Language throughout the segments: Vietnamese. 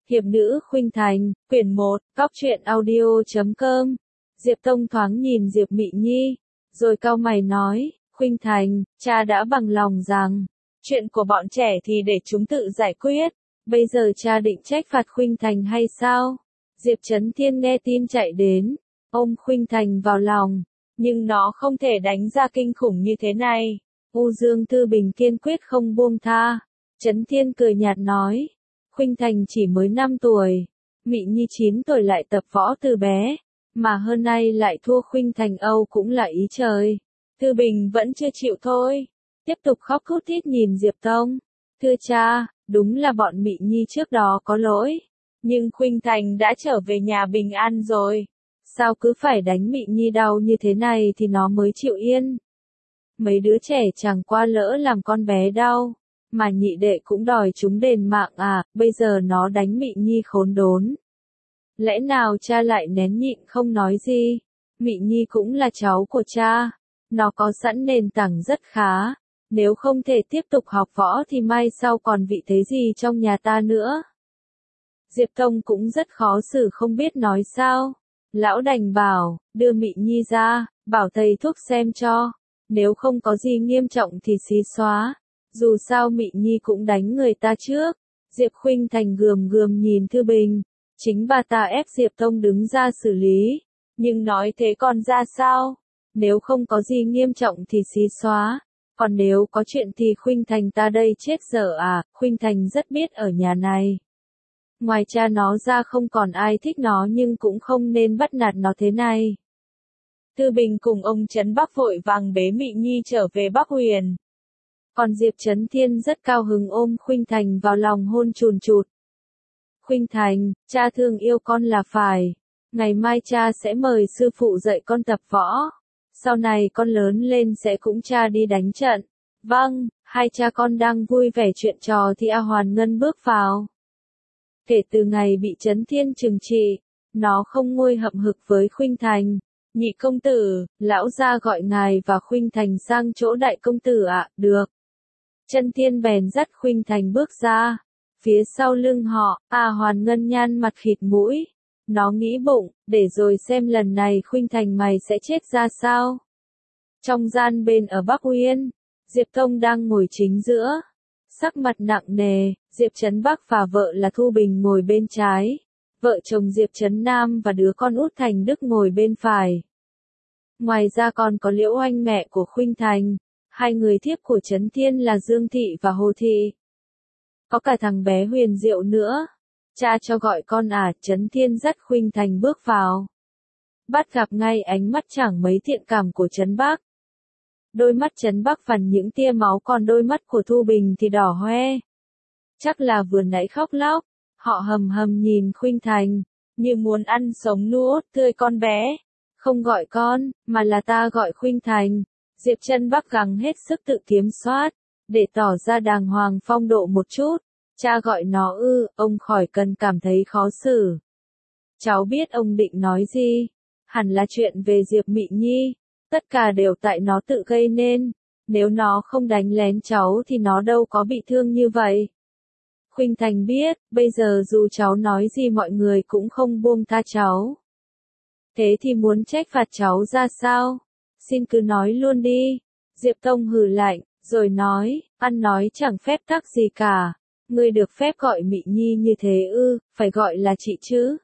Hiệp nữ Khuynh Thành, quyển 1, góc truyện audio.com. Diệp Tông thoáng nhìn Diệp Mị Nhi, rồi cau mày nói, Khuynh Thành, cha đã bằng lòng rằng, chuyện của bọn trẻ thì để chúng tự giải quyết, bây giờ cha định trách phạt Khuynh Thành hay sao? Diệp Chấn Thiên nghe tin chạy đến, ôm Khuynh Thành vào lòng, nhưng nó không thể đánh ra kinh khủng như thế này. U Dương Tư Bình kiên quyết không buông tha. Chấn Thiên cười nhạt nói, Khuynh Thành chỉ mới 5 tuổi, Mị Nhi 9 tuổi lại tập võ từ bé, mà hơn nay lại thua Khuynh Thành Âu cũng là ý trời. Tư Bình vẫn chưa chịu thôi, tiếp tục khóc thút thít nhìn Diệp Tông. Thưa cha, đúng là bọn Mị Nhi trước đó có lỗi, nhưng Khuynh Thành đã trở về nhà bình an rồi. Sao cứ phải đánh Mị Nhi đau như thế này thì nó mới chịu yên. Mấy đứa trẻ chẳng qua lỡ làm con bé đau, mà nhị đệ cũng đòi chúng đền mạng à, bây giờ nó đánh Mị Nhi khốn đốn. Lẽ nào cha lại nén nhịn không nói gì? Mị Nhi cũng là cháu của cha, nó có sẵn nền tảng rất khá, nếu không thể tiếp tục học võ thì mai sau còn vị thế gì trong nhà ta nữa. Diệp Tông cũng rất khó xử không biết nói sao. Lão đành bảo, đưa Mị Nhi ra, bảo thầy thuốc xem cho, nếu không có gì nghiêm trọng thì xí xóa. Dù sao Mị Nhi cũng đánh người ta trước. Diệp Khuynh Thành gườm gườm nhìn Thư Bình, chính bà ta ép Diệp Tông đứng ra xử lý, nhưng nói thế còn ra sao? Nếu không có gì nghiêm trọng thì xí xóa, còn nếu có chuyện thì Khuynh Thành ta đây chết dở à? Khuynh Thành rất biết ở nhà này, ngoài cha nó ra không còn ai thích nó, nhưng cũng không nên bắt nạt nó thế này. Thư Bình cùng ông Trấn Bắc vội vàng bế Mị Nhi trở về Bắc Huyền. Còn Diệp Chấn Thiên rất cao hứng ôm Khuynh Thành vào lòng hôn chùn chụt. Khuynh Thành, cha thương yêu con là phải. Ngày mai cha sẽ mời sư phụ dạy con tập võ. Sau này con lớn lên sẽ cũng cha đi đánh trận. Vâng, hai cha con đang vui vẻ chuyện trò thì A Hoàn Ngân bước vào. Kể từ ngày bị Chấn Thiên trừng trị, nó không nguôi hậm hực với Khuynh Thành. Nhị công tử, lão gia gọi ngài và Khuynh Thành sang chỗ đại công tử ạ. Được. Chấn Thiên bèn dắt Khuynh Thành bước ra. Phía sau lưng họ, A Hoàn Ngân nhăn mặt khịt mũi. Nó nghĩ bụng, để rồi xem lần này Khuynh Thành mày sẽ chết ra sao. Trong gian bên ở Bắc Uyên, Diệp Tông đang ngồi chính giữa. Sắc mặt nặng nề, Diệp Trấn Bắc và vợ là Thu Bình ngồi bên trái. Vợ chồng Diệp Trấn Nam và đứa con út Thành Đức ngồi bên phải. Ngoài ra còn có Liễu Oanh mẹ của Khuynh Thành. Hai người thiếp của Chấn Thiên là Dương Thị và Hồ Thị. Có cả thằng bé Huyền Diệu nữa. Cha cho gọi con à? Chấn Thiên dắt Khuynh Thành bước vào. Bắt gặp ngay ánh mắt chẳng mấy thiện cảm của Trấn Bắc. Đôi mắt Trấn Bắc phằn những tia máu, còn đôi mắt của Thu Bình thì đỏ hoe. Chắc là vừa nãy khóc lóc. Họ hầm hầm nhìn Khuynh Thành, như muốn ăn sống nuốt tươi con bé. Không gọi con, mà là ta gọi Khuynh Thành. Diệp Trấn Bắc gắng hết sức tự kiểm soát, để tỏ ra đàng hoàng phong độ một chút. Cha gọi nó ông khỏi cần cảm thấy khó xử. Cháu biết ông định nói gì. Hẳn là chuyện về Diệp Mị Nhi. Tất cả đều tại nó tự gây nên. Nếu nó không đánh lén cháu thì nó đâu có bị thương như vậy. Khuynh Thành biết, bây giờ dù cháu nói gì mọi người cũng không buông tha cháu. Thế thì muốn trách phạt cháu ra sao? Xin cứ nói luôn đi. Diệp Tông hừ lạnh, rồi nói, ăn nói chẳng phép tắc gì cả. Ngươi được phép gọi Mị Nhi như thế phải gọi là chị chứ.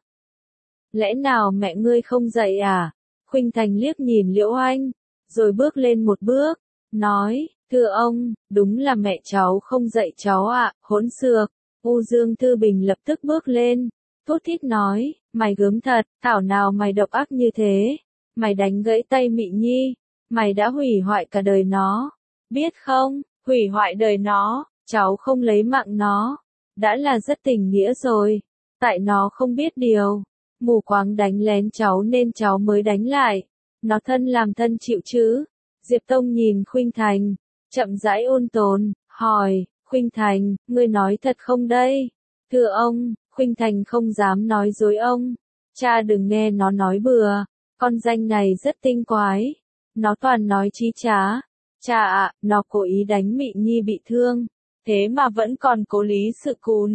Lẽ nào mẹ ngươi không dạy à? Khuynh Thành liếc nhìn Liễu Oanh, rồi bước lên một bước, nói, thưa ông, đúng là mẹ cháu không dạy cháu ạ, hỗn xược. U Dương Tư Bình lập tức bước lên, thút thít nói, mày gớm thật, thảo nào mày độc ác như thế. Mày đánh gãy tay Mị Nhi, mày đã hủy hoại cả đời nó. Biết không, hủy hoại đời nó, cháu không lấy mạng nó, đã là rất tình nghĩa rồi. Tại nó không biết điều, mù quáng đánh lén cháu nên cháu mới đánh lại. Nó thân làm thân chịu chứ. Diệp Tông nhìn Khuynh Thành, chậm rãi ôn tồn, hỏi, Khuynh Thành, ngươi nói thật không đây? Thưa ông, Khuynh Thành không dám nói dối ông. Cha đừng nghe nó nói bừa, con danh này rất tinh quái. Nó toàn nói chí trá. Cha ạ, nó cố ý đánh Mị Nhi bị thương, thế mà vẫn còn cố lý sự cùn.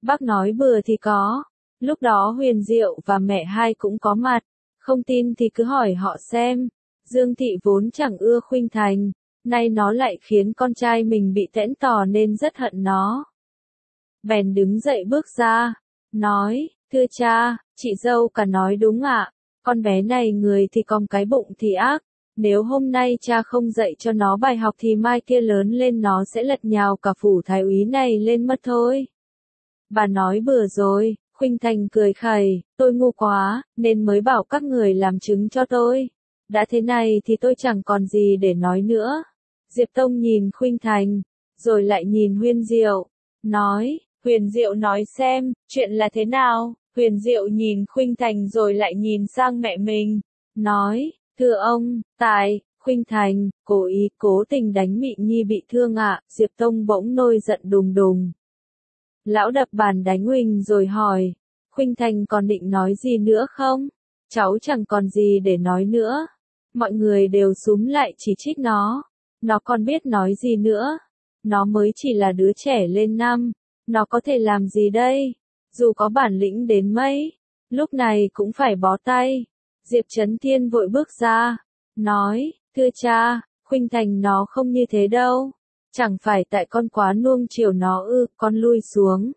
Bác nói bừa thì có. Lúc đó Huyền Diệu và mẹ hai cũng có mặt. Không tin thì cứ hỏi họ xem. Dương Thị vốn chẳng ưa Khuynh Thành. Nay nó lại khiến con trai mình bị tễn tò nên rất hận nó. Bèn đứng dậy bước ra. Nói, thưa cha, chị dâu cả nói đúng ạ. Con bé này người thì cong cái bụng thì ác. Nếu hôm nay cha không dạy cho nó bài học thì mai kia lớn lên nó sẽ lật nhào cả phủ thái úy này lên mất thôi. Bà nói bừa rồi. Khuynh Thành cười khẩy, tôi ngu quá, nên mới bảo các người làm chứng cho tôi. Đã thế này thì tôi chẳng còn gì để nói nữa. Diệp Tông nhìn Khuynh Thành, rồi lại nhìn Huyền Diệu, nói, Huyền Diệu nói xem, chuyện là thế nào? Huyền Diệu nhìn Khuynh Thành rồi lại nhìn sang mẹ mình, nói, thưa ông, Khuynh Thành, cố ý cố tình đánh Mị Nhi bị thương ạ. Diệp Tông bỗng nổi giận đùng đùng. Lão đập bàn đánh Huỳnh rồi hỏi, Khuynh Thành còn định nói gì nữa không? Cháu chẳng còn gì để nói nữa. Mọi người đều xúm lại chỉ trích nó. Nó còn biết nói gì nữa? Nó mới chỉ là đứa trẻ lên năm. Nó có thể làm gì đây? Dù có bản lĩnh đến mấy, lúc này cũng phải bó tay. Diệp Chấn Thiên vội bước ra, nói, thưa cha, Khuynh Thành nó không như thế đâu. Chẳng phải tại con quá nuông chiều nó ư, con lui xuống.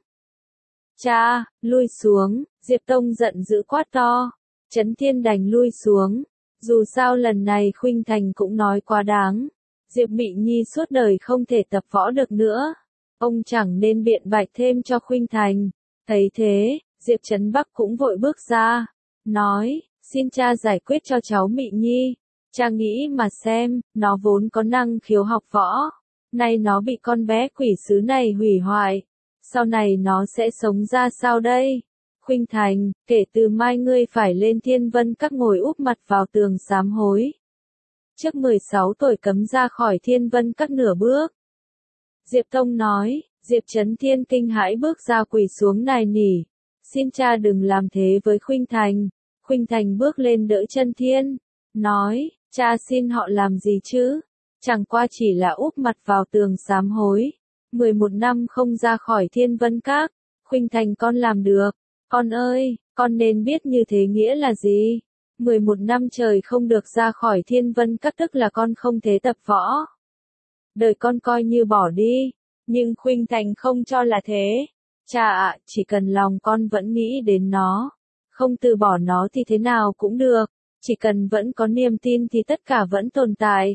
Cha, lui xuống, Diệp Tông giận dữ quát to. Chấn Thiên đành lui xuống. Dù sao lần này Khuynh Thành cũng nói quá đáng. Diệp Mị Nhi suốt đời không thể tập võ được nữa. Ông chẳng nên biện bạch thêm cho Khuynh Thành. Thấy thế, Diệp Trấn Bắc cũng vội bước ra. Nói, xin cha giải quyết cho cháu Mị Nhi. Cha nghĩ mà xem, nó vốn có năng khiếu học võ. Nay nó bị con bé quỷ sứ này hủy hoại. Sau này nó sẽ sống ra sao đây? Khuynh Thành, kể từ mai ngươi phải lên Thiên Vân Các ngồi úp mặt vào tường sám hối. Trước 16 tuổi cấm ra khỏi Thiên Vân Các nửa bước. Diệp Tông nói, Diệp Chấn Thiên kinh hãi bước ra quỳ xuống nài nỉ. Xin cha đừng làm thế với Khuynh Thành. Khuynh Thành bước lên đỡ chân Thiên. Nói, cha xin họ làm gì chứ? Chẳng qua chỉ là úp mặt vào tường sám hối. 11 năm không ra khỏi Thiên Vân Các. Khuynh Thành con làm được. Con ơi, con nên biết như thế nghĩa là gì? 11 năm trời không được ra khỏi Thiên Vân Các tức là con không thể tập võ. Đời con coi như bỏ đi. Nhưng Khuynh Thành không cho là thế. Cha ạ, chỉ cần lòng con vẫn nghĩ đến nó. Không từ bỏ nó thì thế nào cũng được. Chỉ cần vẫn có niềm tin thì tất cả vẫn tồn tại.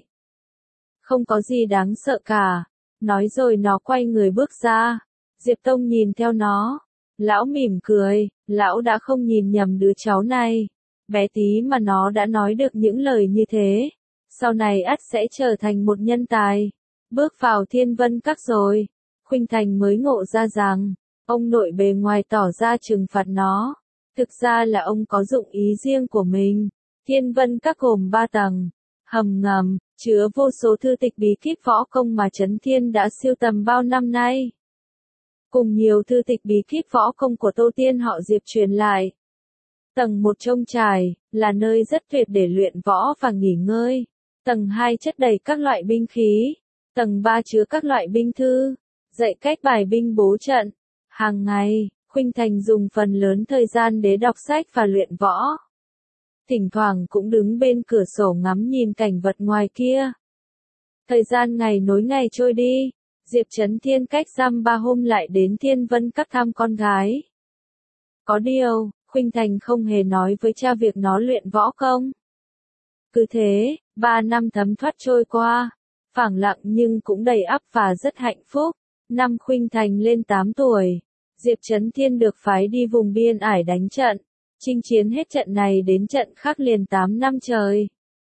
Không có gì đáng sợ cả. Nói rồi nó quay người bước ra. Diệp Tông nhìn theo nó. Lão mỉm cười, lão đã không nhìn nhầm đứa cháu này. Bé tí mà nó đã nói được những lời như thế. Sau này ắt sẽ trở thành một nhân tài. Bước vào Thiên Vân Các rồi. Khuynh Thành mới ngộ ra rằng, ông nội bề ngoài tỏ ra trừng phạt nó. Thực ra là ông có dụng ý riêng của mình. Thiên Vân Các gồm 3 tầng. Hầm ngầm, chứa vô số thư tịch bí kíp võ công mà Chấn Thiên đã sưu tầm bao năm nay. Cùng nhiều thư tịch bí kíp võ công của Tô Tiên họ Diệp truyền lại. Tầng 1 trông trải, là nơi rất tuyệt để luyện võ và nghỉ ngơi. Tầng 2 chất đầy các loại binh khí. Tầng 3 chứa các loại binh thư, dạy cách bài binh bố trận. Hàng ngày, Khuynh Thành dùng phần lớn thời gian để đọc sách và luyện võ. Thỉnh thoảng cũng đứng bên cửa sổ ngắm nhìn cảnh vật ngoài kia. Thời gian ngày nối ngày trôi đi, Diệp Chấn Thiên cách dăm 3 hôm lại đến Thiên Vân Các thăm con gái. Có điều, Khuynh Thành không hề nói với cha việc nó luyện võ công. Cứ thế, 3 năm thấm thoát trôi qua, phẳng lặng nhưng cũng đầy ắp và rất hạnh phúc. Năm Khuynh Thành lên 8 tuổi, Diệp Chấn Thiên được phái đi vùng biên ải đánh trận, chinh chiến hết trận này đến trận khác liền 8 năm trời.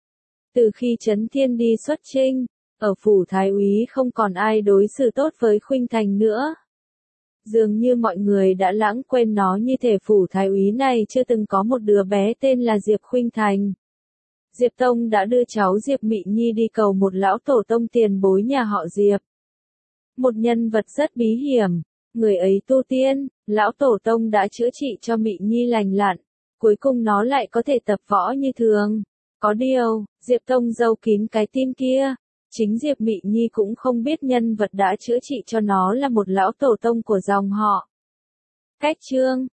Từ khi Chấn Thiên đi xuất chinh, ở phủ thái úy không còn ai đối xử tốt với Khuynh Thành nữa. Dường như mọi người đã lãng quên nó, như thể phủ thái úy này chưa từng có một đứa bé tên là Diệp Khuynh Thành. Diệp Tông đã đưa cháu Diệp Mị Nhi đi cầu một lão tổ tông tiền bối nhà họ Diệp. Một nhân vật rất bí hiểm, người ấy tu tiên, lão tổ tông đã chữa trị cho Mị Nhi lành lặn, cuối cùng nó lại có thể tập võ như thường. Có điều, Diệp Tông giấu kín cái tin kia. Chính Diệp Mị Nhi cũng không biết nhân vật đã chữa trị cho nó là một lão tổ tông của dòng họ. Cách chương